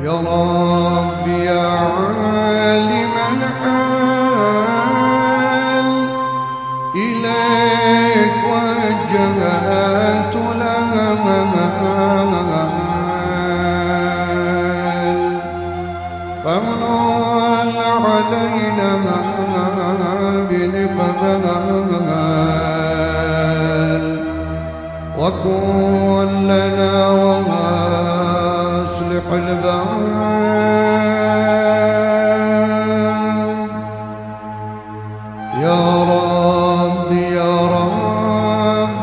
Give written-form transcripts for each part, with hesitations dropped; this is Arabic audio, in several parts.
يا رب يا عالم الحال إليك وجهت الأمال فمن علينا بالإقبال وكن لنا واصلح البال يا رب يا رب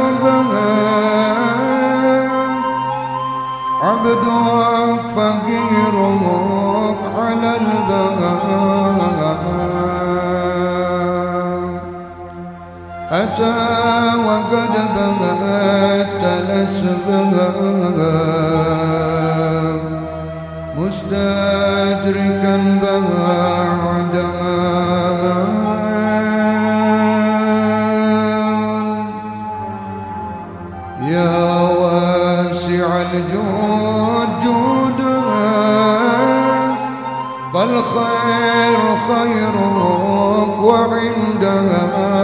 الأرباب عبدك فقيرك على الباب أتى وقد بمت الأسباب مستدركا بعد يا واسع الجود جودك فالخير خيرك وعندها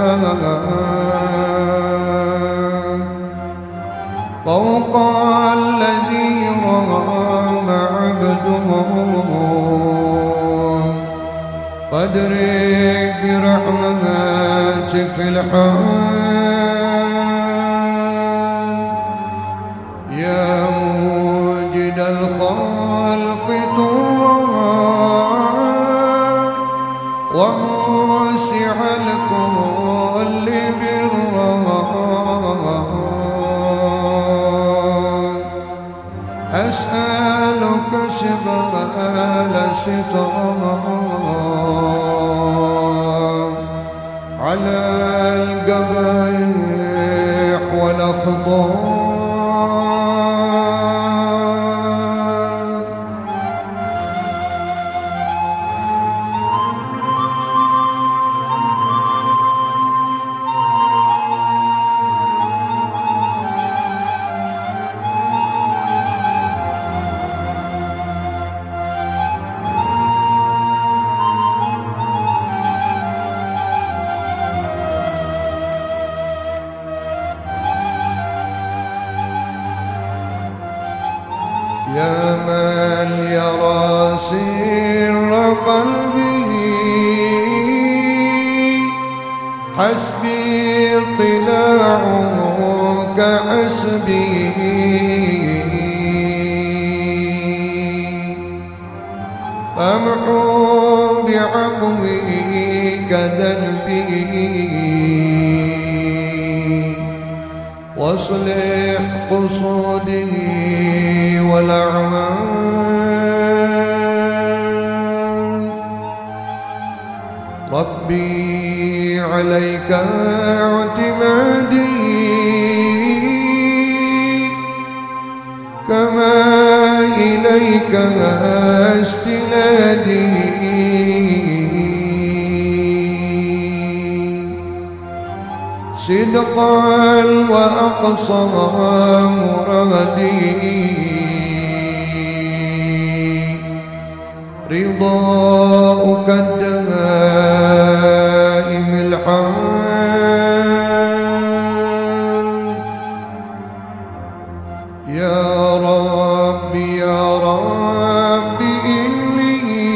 فوق الذي رام عبده فادرك برحمتك في الحال يا موجد الخلق طوى وموسع الكل بالرحمن أسألك سبال ستار على القبائح والأخطار يا من يرى سر قلبي حسبي اطلاعك حسبي فامحو بعفوك ذنبي واصلح قصودي والأعمال ربي عليك اعتمادي كما إليك استنادي صدقا وأقصى مرادي رضاؤك الدائم الحال يا ربي يا ربي إني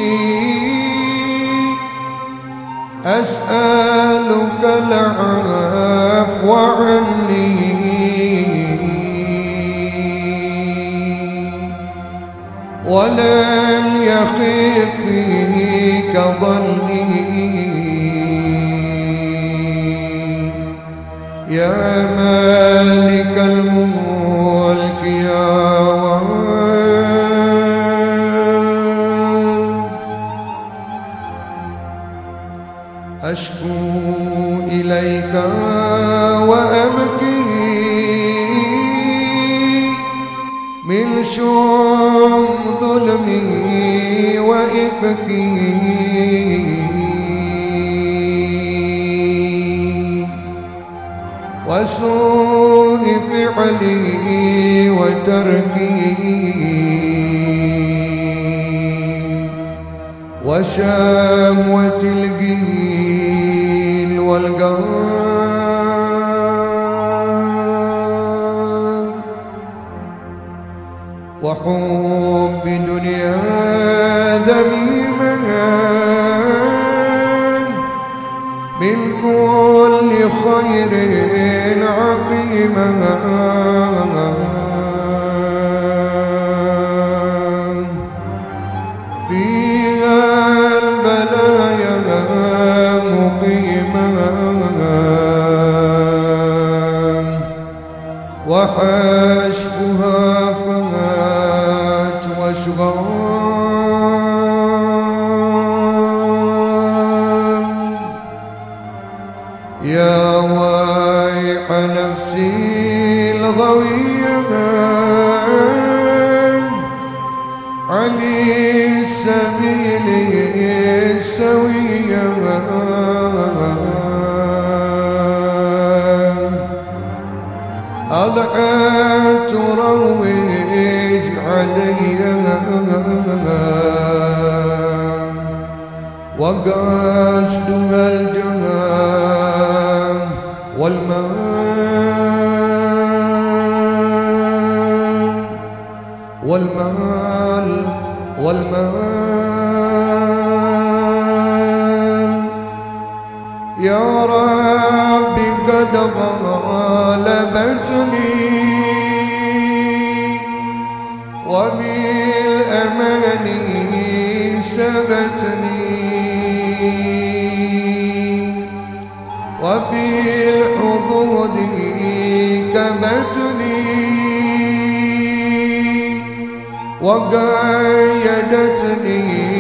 أسألك العفو عني ولن يخيب فيك ظني يا مالك الملك يا وهاب أشكو إليك وأبكي من شوم ظلمي وإفكي وسوء فعلي وتركي وشهوة القيل والقال وحب دنيا ذميمة من كل خير عقيمة فيها البلايا مقيمة وحشفها فات واشغال يا وايح نفسي الغوية عن السبيل السوية أضحت تروج علي وقصدها الجهام والمال يا ربي قد غلبتني وبالأمان سبتني وفي الحدود كبتني وقيدتني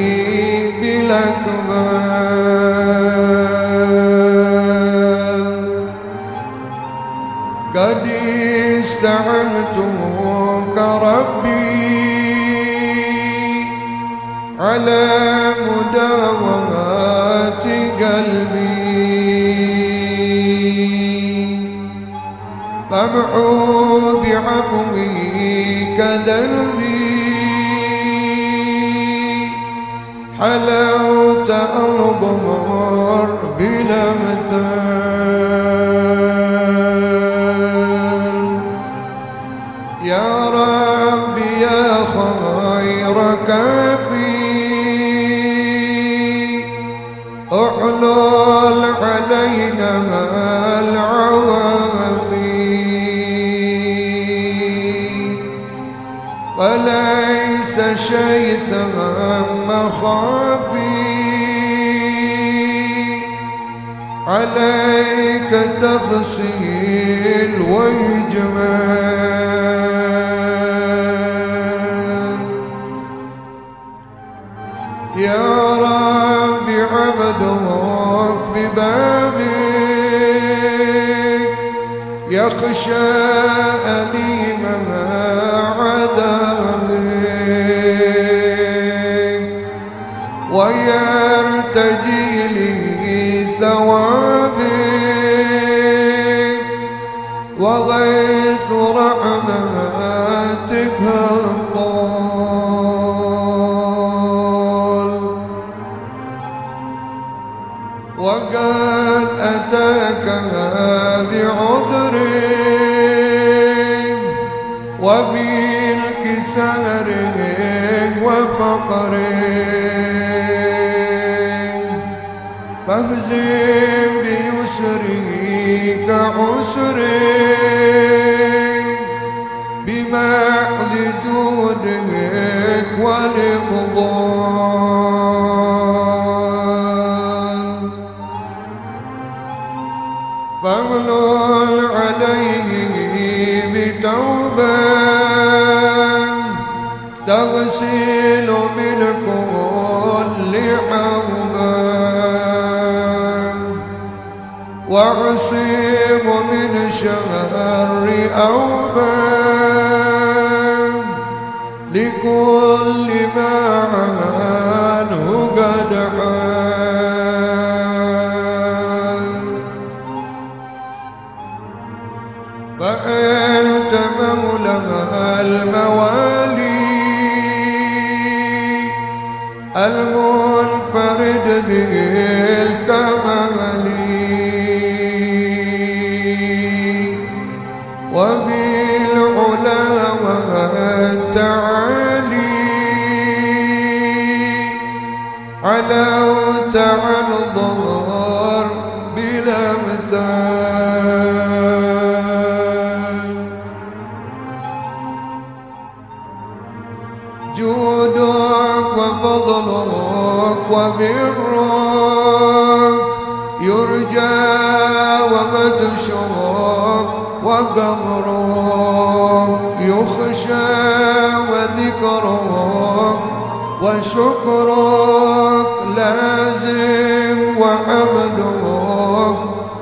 بالأكبال قد استعنتك ربي على مداومة قلبي فامحو بعفوك ذنبي حلاوة أنظر بلا مثال يا ربي يا خير كافي احلل علينا العوافي وليس شيء ثم خافي عليك تفصيل وإجمال يا رب عبدك ببابك يخشى أليمها عذابك ويرتجي لي ثوابك وغيث رحمتك الطال وقد أتاك بعذر وبالكسار وفقر فاهزم بيسرك عسرك بمحض جودك والإفضال فاغلل عليه بتوبة تغسل من كل حوبة واعصم من شر أوبة لكل ما عنه قد حان فأنت مولى الموالي المنفرد بالكمال وبالعلا والتعالي علوت عن ظهر بلا مثال جودك وفضلك وبرك يرجى وبطشك وقهرك يخشى وذكرك وشكرك لازم وحمدك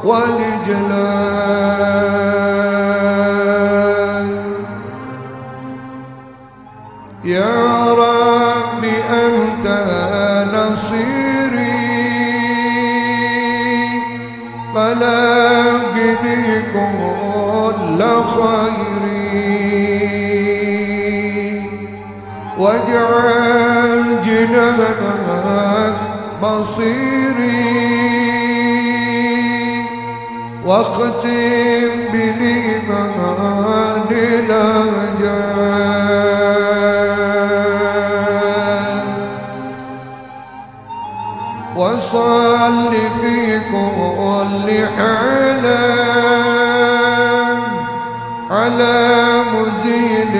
والإجلال يا رب أنت نصيري فلاقني كل خيري واجعل جنانك مصيري واختم بالإيمان الأجال وصل في كل حال على مزيل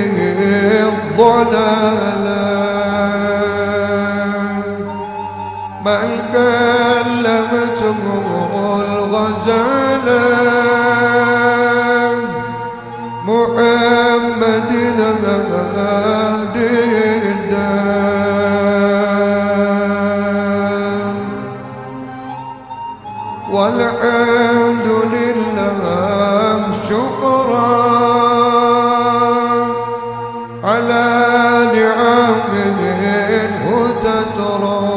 الضلال من كلمته الغزال محمد الهادي الدال والحمد لله شكرا على نعمه تترى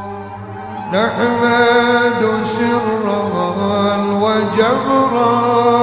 نحمد سرا وجهرا